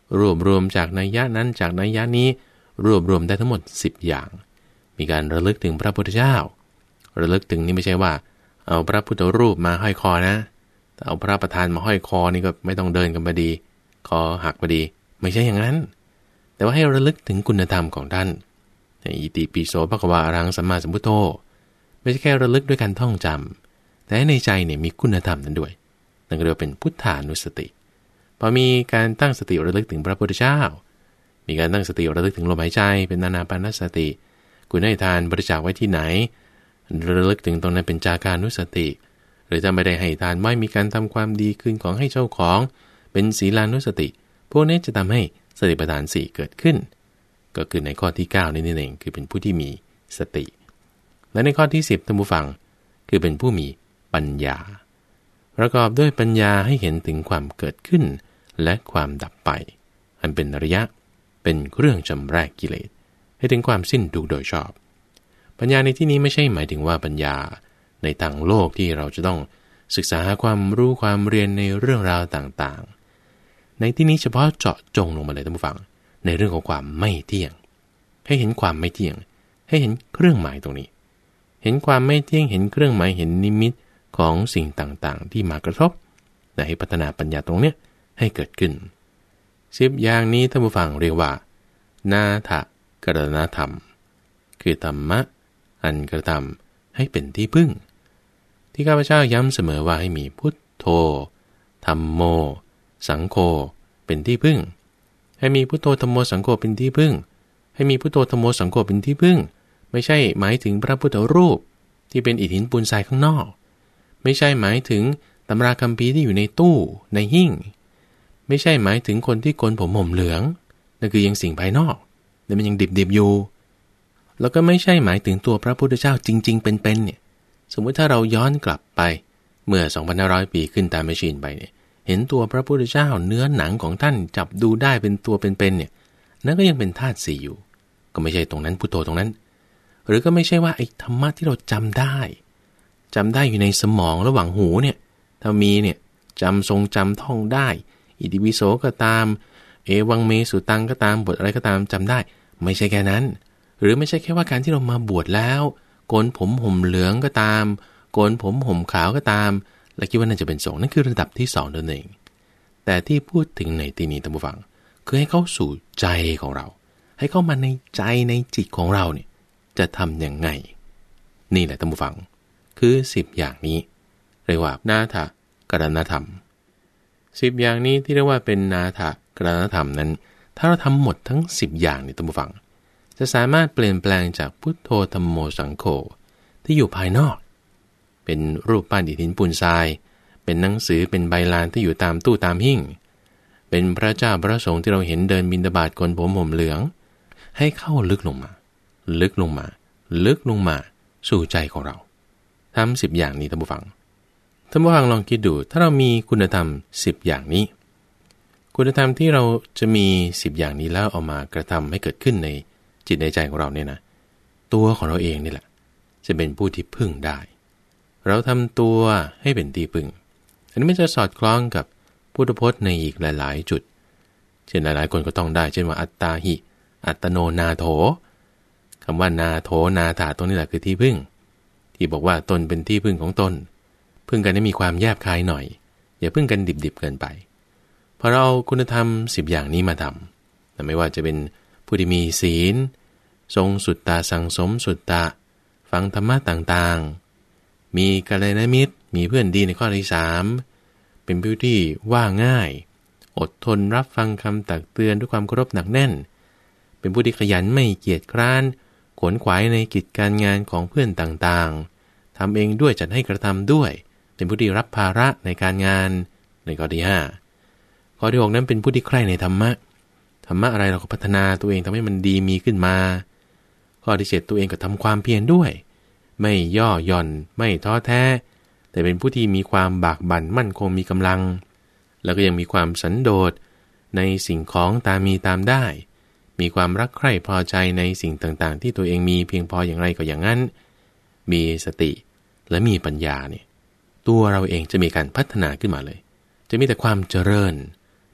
รวบรวมจากนัยยะนั้นจากนัยยะนี้รวบรวมได้ทั้งหมดสิบอย่างมีการระลึกถึงพระพุทธเจ้าระลึกถึงนี่ไม่ใช่ว่าเอาพระพุทธรูปมาห้อยคอนะแต่เอาพระประธานมาห้อยคอนี่ก็ไม่ต้องเดินกันพอดีคอหักพอดีไม่ใช่อย่างนั้นแต่ว่าให้ระลึกถึงคุณธรรมของท่านอิติปิโสภควาอรหังสัมมาสัมพุทโธไม่ใช่แค่ระลึกด้วยการท่องจำแต่ในใจเนี่ยมีคุณธรรมนั้นด้วยนั่นก็เรียกว่าเป็นพุทธานุสติพอมีการตั้งสติระลึกถึงพระพุทธเจ้ามีการตั้งสติระลึกถึงลมหายใจเป็นอานาปานสติคุณให้ทานบริจาคไว้ที่ไหนระลึกถึงตรงนั้นเป็นจาคานุสติหรือจะไม่ได้ให้ทานไม่มีการทำความดีคืนของให้เจ้าของเป็นศีลานุสติพวกนี้จะทำให้สติปัฏฐานสี่เกิดขึ้นก็คือในข้อที่เก้านี่เองคือเป็นผู้ที่มีสติและในข้อที่สิบท่านผู้ฟังคือเป็นผู้มีปัญญาประกอบด้วยปัญญาให้เห็นถึงความเกิดขึ้นและความดับไปอันเป็นระยะเป็นเครื่องชำระกิเลสให้ถึงความสิ้นทุกข์โดยชอบปัญญาในที่นี้ไม่ใช่หมายถึงว่าปัญญาในทางโลกที่เราจะต้องศึกษาความรู้ความเรียนในเรื่องราวต่างๆในที่นี้เฉพาะเจาะจงลงมาเลยท่านผู้ฟังในเรื่องของความไม่เที่ยงให้เห็นความไม่เที่ยงให้เห็นเครื่องหมายตรงนี้เห็นความไม่เที่ยงเห็นเครื่องหมายเห็นนิมิตของสิ่งต่างๆที่มากระทบและให้พัฒนาปัญญาตรงนี้ให้เกิดขึ้นสิบอย่างนี้ท่านผู้ฟังเรียกว่านาถกรณธรรมคือธรรมะอันกระทำให้เป็นที่พึ่งที่ข้าพเจ้าย้ำเสมอว่าให้มีพุทโธธัมโมสังโฆเป็นที่พึ่งให้มีพุทโธธัมโมสังโฆเป็นที่พึ่งให้มีพุทโธธัมโมสังโฆเป็นที่พึ่งไม่ใช่หมายถึงพระพุทธรูปที่เป็นอิฐหินปูนทรายข้างนอกไม่ใช่หมายถึงตำราคัมภีร์ที่อยู่ในตู้ในหิ้งไม่ใช่หมายถึงคนที่โกนผมห่มเหลืองนั่นคือยังสิ่งภายนอกแต่มันยังดิบๆอยู่แล้วก็ไม่ใช่หมายถึงตัวพระพุทธเจ้าจริงๆเป็นๆเนี่ยสมมุติถ้าเราย้อนกลับไปเมื่อ สองพันห้าร้อย ปีขึ้นตามแมชชีนไปเนี่ยเห็นตัวพระพุทธเจ้าเนื้อหนังของท่านจับดูได้เป็นตัวเป็นๆเนี่ยนั่นก็ยังเป็นธาตุสี่อยู่ก็ไม่ใช่ตรงนั้นพุทโธตรงนั้นหรือก็ไม่ใช่ว่าไอ้ธรรมะที่เราจำได้จำได้อยู่ในสมองระหว่างหูเนี่ยถ้ามีเนี่ยจำทรงจำท่องได้อิติปิโสก็ตามเอวังเมสุตังก็ตามบทอะไรก็ตามจำได้ไม่ใช่แค่นั้นหรือไม่ใช่แค่ว่าการที่เรามาบวชแล้วโกนผมห่มเหลืองก็ตามโกนผมห่มขาวก็ตามและคิดว่านั่นจะเป็นสงฆ์นั่นคือระดับที่สองนั่นเองแต่ที่พูดถึงในที่นี้ท่านผู้ฟังคือให้เข้าสู่ใจของเราให้เข้ามาในใจในจิตของเราเนี่ยจะทำยังไงนี่แหละท่านผู้ฟังคือสิบอย่างนี้เรียกว่านาถกรณธรรมสิบอย่างนี้ที่เรียกว่าเป็นนาถกรณธรรมนั้นถ้าเราทำหมดทั้งสิบอย่างนี่ท่านผู้ฟังจะสามารถเปลี่ยนแปลงจากพุทโธธัมโมสังโฆที่อยู่ภายนอกเป็นรูปปั้นอิฐหินปูนทรายเป็นหนังสือเป็นใบลานที่อยู่ตามตู้ตามหิ้งเป็นพระเจ้าพระสงฆ์ที่เราเห็นเดินบิณฑบาตโกนผมห่มเหลืองให้เข้าลึกลงมาลึกลงมาลึกลงมาสู่ใจของเราทำสิบอย่างนี้ท่านผู้ฟังท่านผู้ฟังลองคิดดูถ้าเรามีคุณธรรมสิบอย่างนี้คุณธรรมที่เราจะมีสิบอย่างนี้แล้วเอามากระทำให้เกิดขึ้นในจิตในใจของเราเนี่ยนะตัวของเราเองนี่แหละจะเป็นผู้ที่พึ่งได้เราทำตัวให้เป็นที่พึ่งอันนี้มันจะสอดคล้องกับพุทธพจน์ในอีกหลายๆจุดเช่นหลายๆคนก็ต้องได้เช่นว่าอัตตาหิอัตโนนาโถคำว่านาโถนาถาตรงนี้แหละคือที่พึ่งที่บอกว่าตนเป็นที่พึ่งของตนพึ่งกันให้มีความแยบคายหน่อยอย่าพึ่งกันดิบๆเกินไปพอเราเอาคุณธรรมสิบอย่างนี้มาทำแต่ไม่ว่าจะเป็นผู้ที่มีศีลทรงสุตตะสังสมสุตตะฟังธรรมะต่างๆมีกัลยาณมิตรมีเพื่อนดีในข้อที่สามเป็นผู้ที่ว่าง่ายอดทนรับฟังคำตักเตือนด้วยความเคารพหนักแน่นเป็นผู้ที่ขยันไม่เกียจคร้านขวนขวายในกิจการงานของเพื่อนต่างๆทำเองด้วยจัดให้กระทำด้วยเป็นผู้ที่รับภาระในการงานในข้อที่ห้าข้อที่หกนั้นเป็นผู้ที่ใคร่ในธรรมะธรรมะอะไรเราก็พัฒนาตัวเองทำให้มันดีมีขึ้นมาข้อที่เจ็ดตัวเองก็ทำความเพียรด้วยไม่ย่อหย่อนไม่ท้อแท้แต่เป็นผู้ที่มีความบากบั่นมั่นคงมีกำลังแล้วก็ยังมีความสันโดษในสิ่งของตามมีตามได้มีความรักใคร่พอใจในสิ่งต่างๆที่ตัวเองมีเพียงพออย่างไรก็อย่างนั้นมีสติและมีปัญญาเนี่ยตัวเราเองจะมีการพัฒนาขึ้นมาเลยจะมีแต่ความเจริญ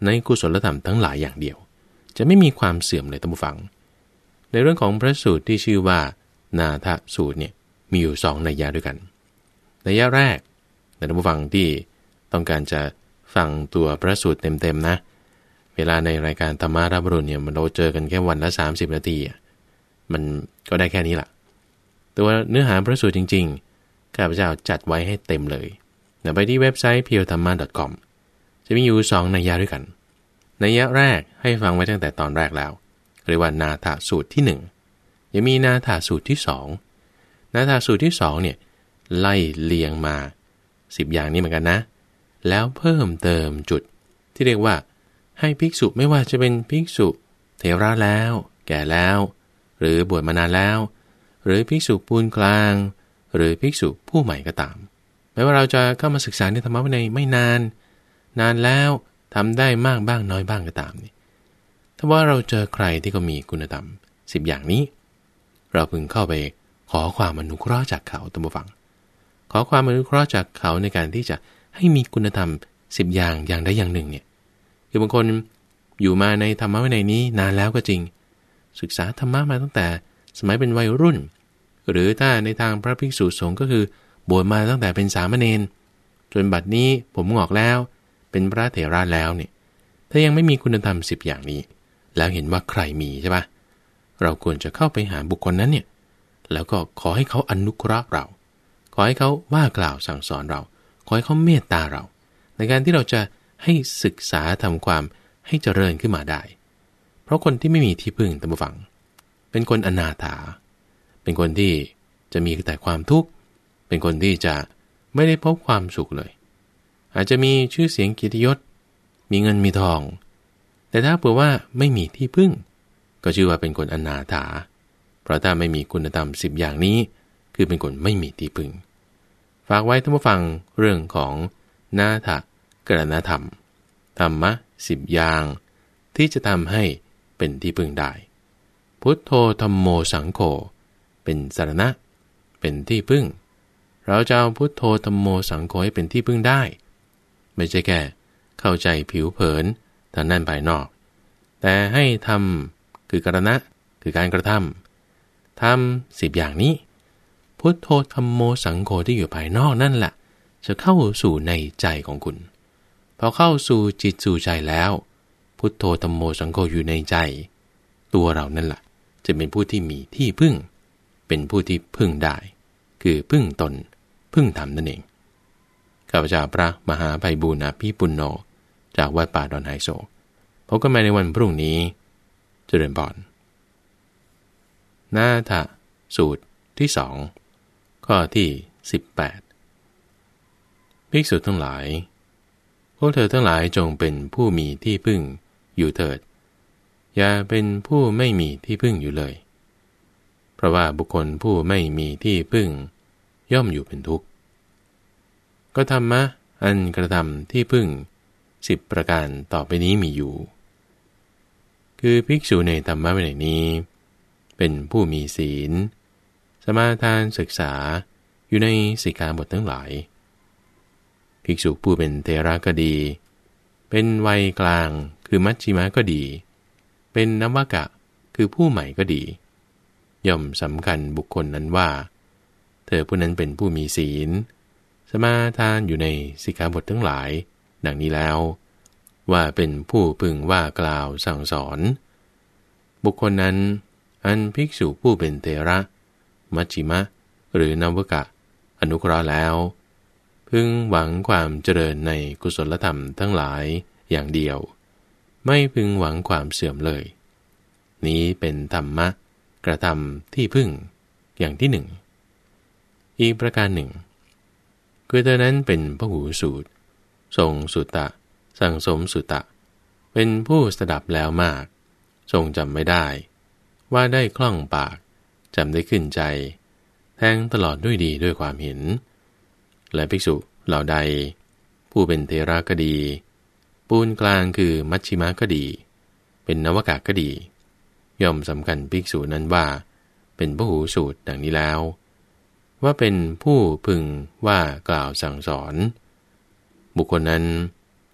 ในกุศลธรรมทั้งหลายอย่างเดียวจะไม่มีความเสื่อมเลยท่านผู้ฟังในเรื่องของพระสูตรที่ชื่อว่านาทสูตรเนี่ยมีอยู่สองนัยยะด้วยกันนัยยะแรกท่านผู้ฟังที่ต้องการจะฟังตัวพระสูตรเต็มๆนะเวลาในรายการธรรมารับรุณเนี่ยมันเราเจอกันแค่วันละสามสิบนาทีมันก็ได้แค่นี้ล่ะตัวเนื้อหาพระสูตรจริงๆข้าพเจ้าจัดไว้ให้เต็มเลยไปที่เว็บไซต์ เพียวธรรมะ ดอท คอม จะมีอยู่สองนัยยะด้วยกันนัยยะแรกให้ฟังไว้ตั้งแต่ตอนแรกแล้วเรียกว่านาถสูตรที่หนึ่งยังมีนาถสูตรที่สองนาถสูตรที่สองเนี่ยไล่เลียงมาสิบอย่างนี้เหมือนกันนะแล้วเพิ่มเติมจุดที่เรียกว่าให้ภิกษุไม่ว่าจะเป็นภิกษุเถระแล้วแก่แล้วหรือบวชมานานแล้วหรือภิกษุปูนกลางหรือภิกษุผู้ใหม่ก็ตามแม้ว่าเราจะเข้ามาศึกษาในธรรมะวินัยไม่นานนานแล้วทำได้มากบ้างน้อยบ้างก็ตามนี่ถ้าว่าเราเจอใครที่ก็มีคุณธรรมสิบอย่างนี้เราพึงเข้าไปขอความอนุเคราะห์จากเขาท่านผู้ฟังขอความอนุเคราะห์จากเขาในการที่จะให้มีคุณธรรมสิบอย่างอย่างใดอย่างหนึ่งเนี่ยคือบางคนอยู่มาในธรรมะวินัยนี้นานแล้วก็จริงศึกษาธรรมะมาตั้งแต่สมัยเป็นวัยรุ่นหรือถ้าในทางพระภิกษุสงฆ์ก็คือบวชมาตั้งแต่เป็นสามเณรจนบัดนี้ผมงอกแล้วเป็นพระเถระแล้วเนี่ยถ้ายังไม่มีคุณธรรมสิบอย่างนี้แล้วเห็นว่าใครมีใช่ปะเราควรจะเข้าไปหาบุคคลนั้นเนี่ยแล้วก็ขอให้เขาอนุเคราะห์เราขอให้เขาว่ากล่าวสั่งสอนเราขอให้เขาเมตตาเราในการที่เราจะให้ศึกษาทำความให้เจริญขึ้นมาได้เพราะคนที่ไม่มีที่พึ่งท่านผู้ฟังเป็นคนอนาถาเป็นคนที่จะมีแต่ความทุกข์เป็นคนที่จะไม่ได้พบความสุขเลยอาจจะมีชื่อเสียงเกียรติยศมีเงินมีทองแต่ถ้าเผื่อว่าไม่มีที่พึ่งก็ชื่อว่าเป็นคนอนาถาเพราะถ้าไม่มีคุณธรรมสิบอย่างนี้คือเป็นคนไม่มีที่พึ่งฝากไว้ท่านผู้ฟังเรื่องของนาถกรณธรรมธรรมะสิบอย่างที่จะทำให้เป็นที่พึ่งได้พุทโธธัมโมสังโฆเป็นสรณะเป็นที่พึ่งเราจะเอาพุทโธธัมโมสังโฆให้เป็นที่พึ่งได้ไม่ใช่แค่เข้าใจผิวเผินทางด้านภายนอกแต่ให้ทำคือกรณะคือการกระทำทำสิบอย่างนี้พุทโธธัมโมสังโฆที่อยู่ภายนอกนั่นแหละจะเข้าสู่ในใจของคุณพอเข้าสู่จิตสู่ใจแล้วพุทโธธัมโมสังโฆอยู่ในใจตัวเรานั่นแหละจะเป็นผู้ที่มีที่พึ่งเป็นผู้ที่พึ่งได้คือพึ่งตนพึ่งธรรมนั่นเองข้าพเจ้าพระมหาไพบูลย์อภิปุณโญจากวัดป่าดอนไฮโซพบกันใหม่ในวันพรุ่งนี้เจริญพรนาถสูตรที่สองข้อที่สิบแปดภิกษุทั้งหลายพวกเธอทั้งหลายจงเป็นผู้มีที่พึ่งอยู่เถิดอย่าเป็นผู้ไม่มีที่พึ่งอยู่เลยเพราะว่าบุคคลผู้ไม่มีที่พึ่งย่อมอยู่เป็นทุกข์ก็ธรรมะอันกระทำที่พึ่งสิบประการต่อไปนี้มีอยู่คือภิกษุในธรรมะวินัยนี้เป็นผู้มีศีลสมาทานศึกษาอยู่ในสิกขาบททั้งหลายภิกษุผู้เป็นเถระก็ดีเป็นวัยกลางคือมัชฌิมะก็ดีเป็นนวกะคือผู้ใหม่ก็ดีย่อมสำคัญบุคคลนั้นว่าเธอผู้นั้นเป็นผู้มีศีลสมาทานอยู่ในสิกขาบททั้งหลายดังนี้แล้วว่าเป็นผู้พึงว่ากล่าวสั่งสอนบุคคลนั้นอันภิกษุผู้เป็นเถระมัชฌิมะหรือนวกะอนุเคราะห์แล้วพึงหวังความเจริญในกุศลธรรมทั้งหลายอย่างเดียวไม่พึงหวังความเสื่อมเลยนี้เป็นธรรมะกระทำที่พึ่งอย่างที่หนึ่งอีกประการหนึ่งคือเธอนั้นเป็นพหูสูตรทรงสุตตะสั่งสมสุตตะเป็นผู้สดับแล้วมากทรงจำไม่ได้ว่าได้คล่องปากจำได้ขึ้นใจแทงตลอดด้วยดีด้วยความเห็นและภิกษุเหล่าใดผู้เป็นเถระก็ดีปูนกลางคือมัชฌิมะก็ดีเป็นนวกะก็ดีย่อมสำคัญภิกษุนั้นว่าเป็นพหูสูตรดังนี้แล้วว่าเป็นผู้พึงว่ากล่าวสั่งสอนบุคคลนั้น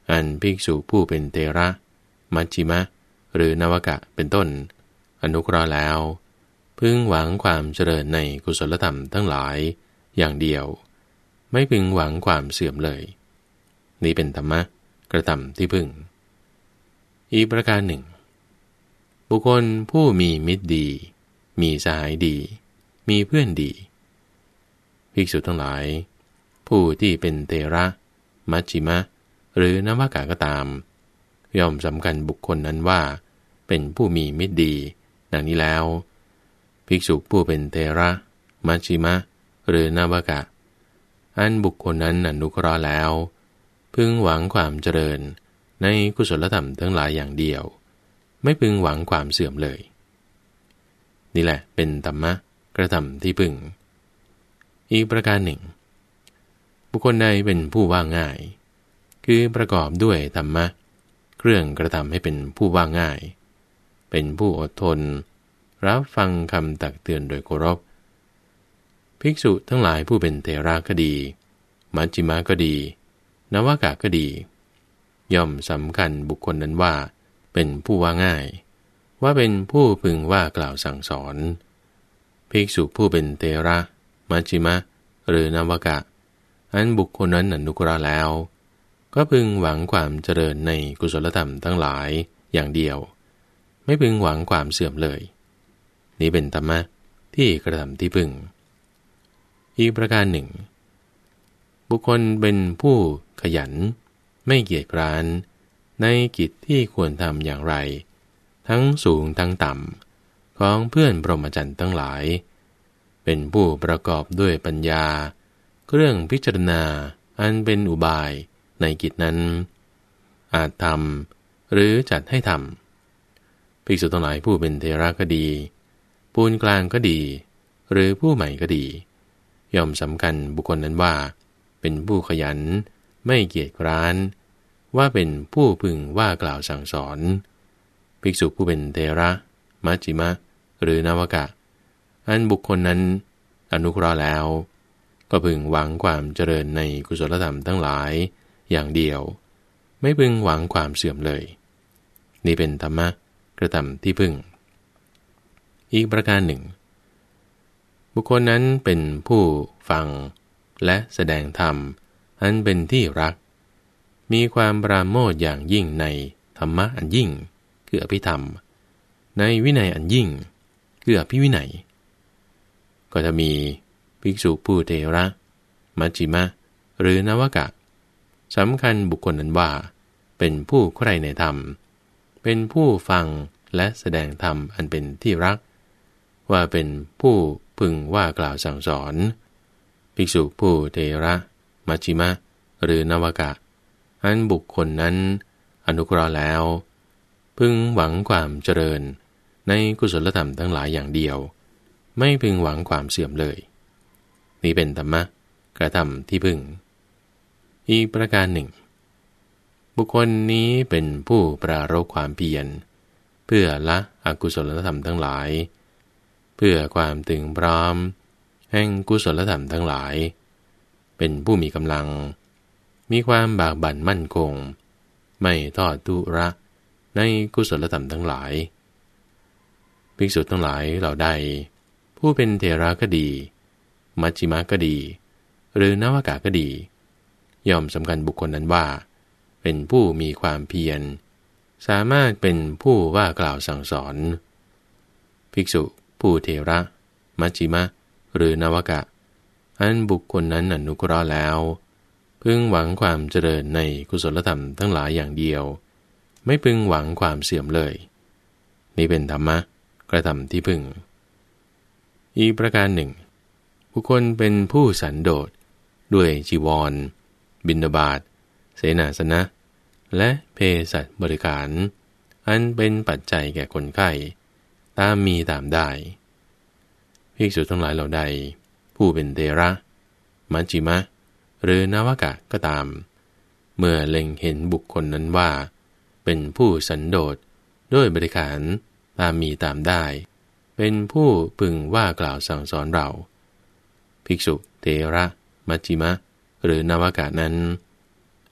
อันภิกษุผู้เป็นเทระมัชฌิมะหรือนวกะเป็นต้นอนุเคราะห์แล้วพึงหวังความเจริญในกุศลธรรมทั้งหลายอย่างเดียวไม่พึงหวังความเสื่อมเลยนี้เป็นธรรมะกระทำที่พึงอีกประการหนึ่งบุคคลผู้มีมิตรดีมีสหายดีมีเพื่อนดีภิกษุทั้งหลายผู้ที่เป็นเทระมัชฌิมะหรือนวากะก็ตามย่อมสำคัญบุคคลนั้นว่าเป็นผู้มีมิตรดีดังนี้แล้วภิกษุผู้เป็นเทระมัชฌิมะหรือนวากะอันบุคคลนั้นอนุเคราะห์แล้วพึงหวังความเจริญในกุศลธรรมทั้งหลายอย่างเดียวไม่พึงหวังความเสื่อมเลยนี่แหละเป็นธรรมะกระทำที่พึงอีกประการหนึ่งบุคคลใดเป็นผู้ว่าง่ายคือประกอบด้วยธรรมะเครื่องกระทำให้เป็นผู้ว่าง่ายเป็นผู้อดทนรับฟังคำตักเตือนโดยเคารพภิกษุทั้งหลายผู้เป็นเทระก็ดีมัชฌิมะก็ดีนวากะก็ดีย่อมสำคัญบุคคลนั้นว่าเป็นผู้ว่าง่ายว่าเป็นผู้พึงว่ากล่าวสั่งสอนภิกษุผู้เป็นเทระมัชฌิมะหรือนวากะอันบุคคลนั้นอนุเคราะห์แล้วก็พึงหวังความเจริญในกุศลธรรมทั้งหลายอย่างเดียวไม่พึงหวังความเสื่อมเลยนี้เป็นธรรมะที่กระทำที่พึงอีกประการหนึ่งบุคคลเป็นผู้ขยันไม่เกียจคร้านในกิจที่ควรทำอย่างไรทั้งสูงทั้งต่ำของเพื่อนพรหมจรรย์ทั้งหลายเป็นผู้ประกอบด้วยปัญญาเครื่องพิจารณาอันเป็นอุบายในกิจนั้นอาจทำหรือจัดให้ทำภิกษุทั้งหลายผู้เป็นเทระก็ดีปูนกลางก็ดีหรือผู้ใหม่ก็ดีย่อมสำคัญบุคคลนั้นว่าเป็นผู้ขยันไม่เกียจคร้านว่าเป็นผู้พึงว่ากล่าวสั่งสอนภิกษุผู้เป็นเทระมัชฌิมะหรือนวากะอันบุคคลนั้นอนุเคราะห์แล้วก็พึงหวังความเจริญในกุศลธรรมทั้งหลายอย่างเดียวไม่พึงหวังความเสื่อมเลยนี่เป็นธรรมะกระทำที่พึงอีกประการหนึ่งบุคคลนั้นเป็นผู้ฟังและแสดงธรรมอันเป็นที่รักมีความปราโมทย์อย่างยิ่งในธรรมะอันยิ่งคืออภิธรรมในวินัยอันยิ่งคืออภิวินัยก็จะมีภิกษุผู้เทระมัชฌิมะหรือนวากะสำคัญบุคคลนั้นว่าเป็นผู้ใคร่ในธรรมเป็นผู้ฟังและแสดงธรรมอันเป็นที่รักว่าเป็นผู้พึงว่ากล่าวสั่งสอนภิกษุผู้เทระมัชฌิมะหรือนวากะอันบุคคลนั้นอนุเคราะห์แล้วพึงหวังความเจริญในกุศลธรรมทั้งหลายอย่างเดียวไม่พึงหวังความเสื่อมเลยนี่เป็นธรรมะกระทำที่พึงอีกประการหนึ่งบุคคลนี้เป็นผู้ปรารภความเพียรเพื่อละอกุศลธรรมทั้งหลายเพื่อความถึงพร้อมแห่งกุศลธรรมทั้งหลายเป็นผู้มีกำลังมีความบากบั่นมั่นคงไม่ทอดทุระในกุศลธรรมทั้งหลายภิกษุทั้งหลายเหล่าใดผู้เป็นเทระก็ดีมัชฌิมะก็ดีหรือนวากะก็ดีย่อมสำคัญบุคคลนั้นว่าเป็นผู้มีความเพียรสามารถเป็นผู้ว่ากล่าวสั่งสอนภิกษุผู้เทระมัชฌิมะหรือนวากะอันบุคคลนั้นอนุเคราะห์แล้วพึงหวังความเจริญในกุศลธรรมทั้งหลายอย่างเดียวไม่พึงหวังความเสื่อมเลยนี่เป็นธรรมะกระทำที่พึงอีกประการหนึ่งบุคคลเป็นผู้สันโดษด้วยจีวรบิณฑบาตเสนาสนะและเภสัชบริการอันเป็นปัจจัยแก่คนไข้ตามมีตามได้ภิกษุทั้งหลายเหล่าใดผู้เป็นเทระมัชฌิมะหรือนวากะก็ตามเมื่อเล็งเห็นบุคคลนั้นว่าเป็นผู้สันโดษด้วยบริการตามมีตามได้เป็นผู้พึงว่ากล่าวสั่งสอนเราภิกษุเทระมัชฌิมะหรือนวากะนั้น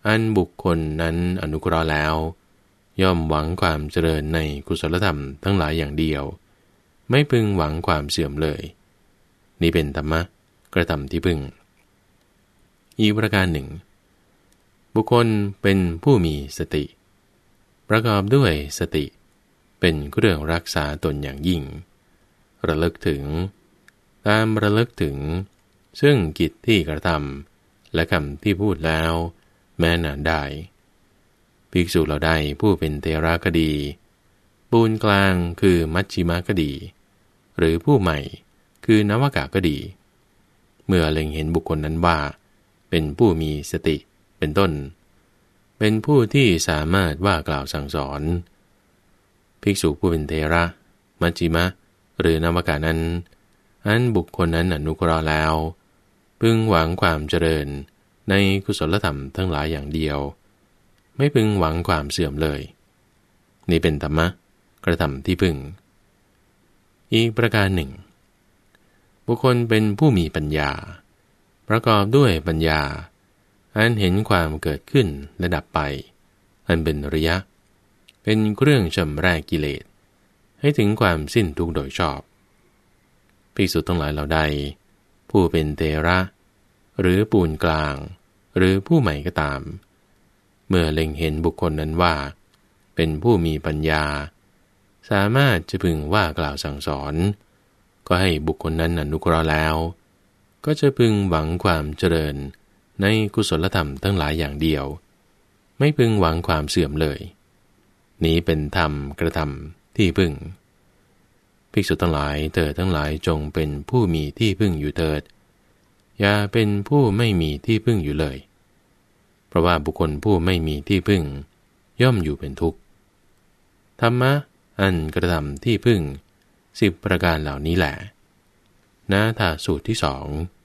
อันบุคคลนั้นอนุเคราะห์แล้วย่อมหวังความเจริญในกุศลธรรมทั้งหลายอย่างเดียวไม่พึงหวังความเสื่อมเลยนี้เป็นธรรมะกระทำที่พึงอีกประการหนึ่งบุคคลเป็นผู้มีสติประกอบด้วยสติเป็นเครื่องรักษาตนอย่างยิ่งระลึกถึงตามระลึกถึงซึ่งกิจที่กระทำและคำที่พูดแล้วแม้นานได้ภิกษุเหล่าใดผู้เป็นเทระก็ดีปูนกลางคือมัชฌิมะก็ดีหรือผู้ใหม่คือนวากะก็ดีเมื่อเล็งเห็นบุคคลนั้นว่าเป็นผู้มีสติเป็นต้นเป็นผู้ที่สามารถว่ากล่าวสั่งสอนภิกษุผู้เป็นเทระมัชฌิมะหรือนวากะนั้นอันบุคคลนั้นอนุเคราะห์แล้วพึงหวังความเจริญในกุศลธรรมทั้งหลายอย่างเดียวไม่พึงหวังความเสื่อมเลยนี่เป็นธรรมะกระทำที่พึงอีกประการหนึ่งบุคคลเป็นผู้มีปัญญาประกอบด้วยปัญญาอันเห็นความเกิดขึ้นและดับไปอันเป็นระยะเป็นเครื่องชำระกิเลสให้ถึงความสิ้นทุกข์โดยชอบภิกษุทั้งหลายเหล่าใดผู้เป็นเทระหรือปูนกลางหรือผู้ใหม่ก็ตามเมื่อเล็งเห็นบุคคลนั้นว่าเป็นผู้มีปัญญาสามารถจะพึงว่ากล่าวสั่งสอนก็ให้บุคคลนั้นอนุเคราะห์แล้วก็จะพึงหวังความเจริญในกุศลธรรมทั้งหลายอย่างเดียวไม่พึงหวังความเสื่อมเลยนี้เป็นธรรมกระทำที่พึงภิกษุทั้งหลายเธอทั้งหลายจงเป็นผู้มีที่พึ่งอยู่เถิดอย่าเป็นผู้ไม่มีที่พึ่งอยู่เลยเพราะว่าบุคคลผู้ไม่มีที่พึ่งย่อมอยู่เป็นทุกข์ธรรมะอันกระทำที่พึ่งสิบประการเหล่านี้แหละนาถาสูตรที่สอง